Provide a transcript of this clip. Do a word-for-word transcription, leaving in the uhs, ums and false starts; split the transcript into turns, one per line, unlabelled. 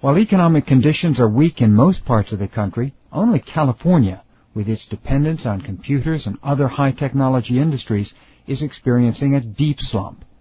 While economic conditions are weak in most parts of the country, only California, with its dependence on computers and other high-technology industries, is experiencing a deep slump.